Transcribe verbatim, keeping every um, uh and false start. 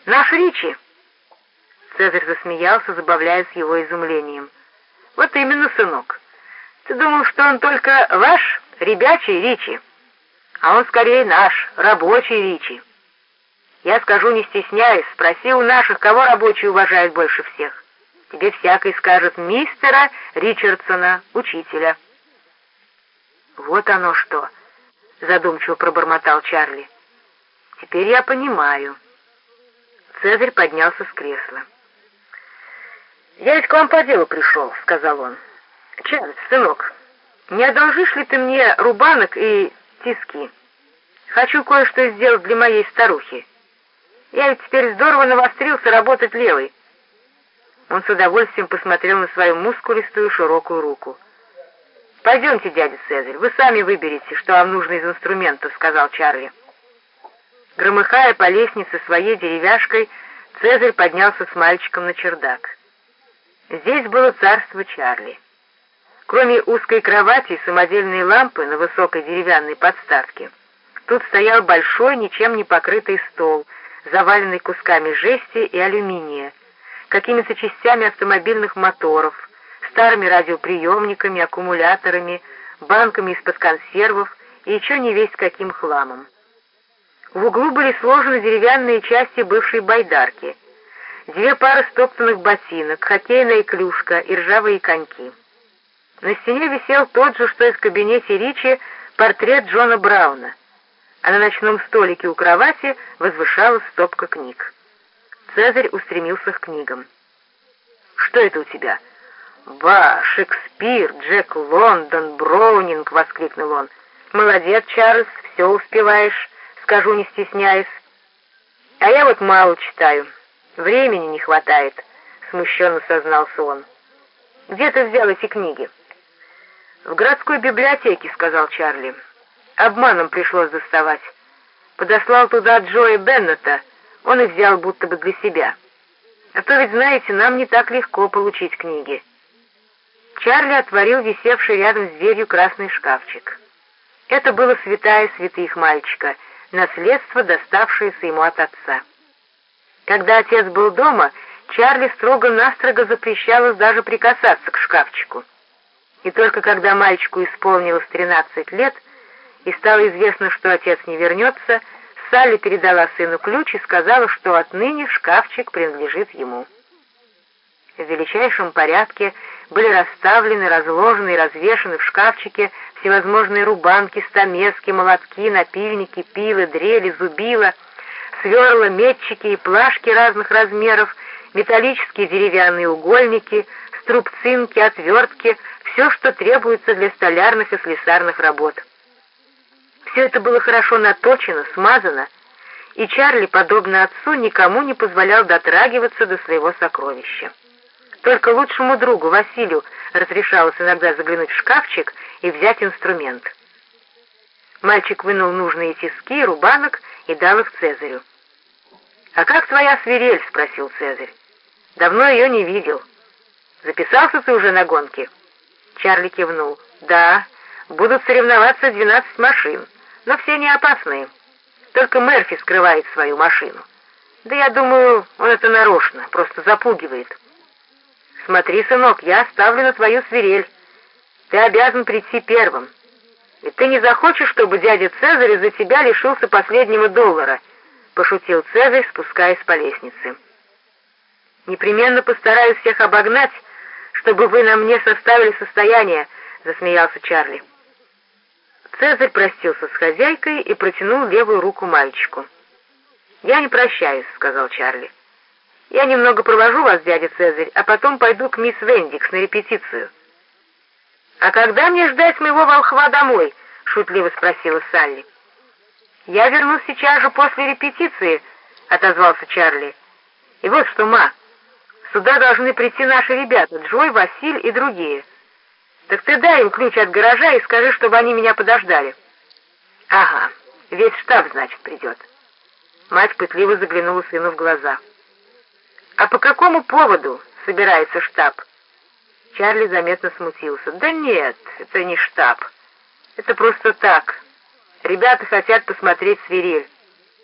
Наш Ричи!» Цезарь засмеялся, забавляясь его изумлением. «Вот именно, сынок. Ты думал, что он только ваш, ребячий Ричи, а он скорее наш, рабочий Ричи. Я скажу, не стесняясь, спроси у наших, кого рабочие уважают больше всех. Тебе всякий скажет мистера Ричардсона, учителя». «Вот оно что!» — задумчиво пробормотал Чарли. «Теперь я понимаю». Цезарь поднялся с кресла. «Я ведь к вам по делу пришел», — сказал он. «Чарльз, сынок, не одолжишь ли ты мне рубанок и тиски? Хочу кое-что сделать для моей старухи. Я ведь теперь здорово навострился работать левой». Он с удовольствием посмотрел на свою мускулистую широкую руку. «Пойдемте, дядя Цезарь, вы сами выберете, что вам нужно из инструментов», — сказал Чарли. Громыхая по лестнице своей деревяшкой, Цезарь поднялся с мальчиком на чердак. Здесь было царство Чарли. Кроме узкой кровати и самодельной лампы на высокой деревянной подставке, тут стоял большой, ничем не покрытый стол, заваленный кусками жести и алюминия, какими-то частями автомобильных моторов, старыми радиоприемниками, аккумуляторами, банками из-под консервов и еще не весть каким хламом. В углу были сложены деревянные части бывшей байдарки, две пары стоптанных ботинок, хоккейная клюшка и ржавые коньки. На стене висел тот же, что и в кабинете Ричи, портрет Джона Брауна, а на ночном столике у кровати возвышалась стопка книг. Цезарь устремился к книгам. «Что это у тебя?» «Ба, Шекспир, Джек Лондон, Броунинг!» — воскликнул он. «Молодец, Чарльз, все успеваешь, скажу, не стесняясь. А я вот мало читаю, времени не хватает», — смущенно сознался он. «Где ты взял эти книги?» «В городской библиотеке», — сказал Чарли. «Обманом пришлось доставать. Подослал туда Джои Беннета, он их взял будто бы для себя. А то ведь, знаете, нам не так легко получить книги». Чарли отворил висевший рядом с дверью красный шкафчик. Это было святая святых мальчика, наследство, доставшееся ему от отца. Когда отец был дома, Чарли строго-настрого запрещалось даже прикасаться к шкафчику. И только когда мальчику исполнилось тринадцать лет и стало известно, что отец не вернется, Салли передала сыну ключ и сказала, что отныне шкафчик принадлежит ему. В величайшем порядке были расставлены, разложены и развешаны в шкафчике всевозможные рубанки, стамески, молотки, напильники, пилы, дрели, зубила, сверла, метчики и плашки разных размеров, металлические деревянные угольники, струбцинки, отвертки, все, что требуется для столярных и слесарных работ. Все это было хорошо наточено, смазано, и Чарли, подобно отцу, никому не позволял дотрагиваться до своего сокровища. Только лучшему другу, Василию, разрешалось иногда заглянуть в шкафчик и взять инструмент. Мальчик вынул нужные тиски и рубанок и дал их Цезарю. «А как твоя свирель?» — спросил Цезарь. «Давно ее не видел. Записался ты уже на гонки?» Чарли кивнул. «Да, будут соревноваться двенадцать машин, но все не опасные. Только Мерфи скрывает свою машину. Да я думаю, он это нарочно, просто запугивает. Смотри, сынок, я ставлю на твою свирель. Ты обязан прийти первым. Ведь ты не захочешь, чтобы дядя Цезарь из-за тебя лишился последнего доллара», — пошутил Цезарь, спускаясь по лестнице. «Непременно постараюсь всех обогнать, чтобы вы на мне составили состояние», — засмеялся Чарли. Цезарь простился с хозяйкой и протянул левую руку мальчику. «Я не прощаюсь», — сказал Чарли. «Я немного провожу вас, дядя Цезарь, а потом пойду к мисс Вендикс на репетицию». «А когда мне ждать моего волхва домой?» — шутливо спросила Салли. «Я вернусь сейчас же после репетиции», — отозвался Чарли. «И вот что, ма, сюда должны прийти наши ребята, Джой, Василь и другие. Так ты дай им ключ от гаража и скажи, чтобы они меня подождали». «Ага, весь штаб, значит, придет». Мать пытливо заглянула сыну в глаза. «А по какому поводу собирается штаб?» Чарли заметно смутился. «Да нет, это не штаб. Это просто так. Ребята хотят посмотреть свирель.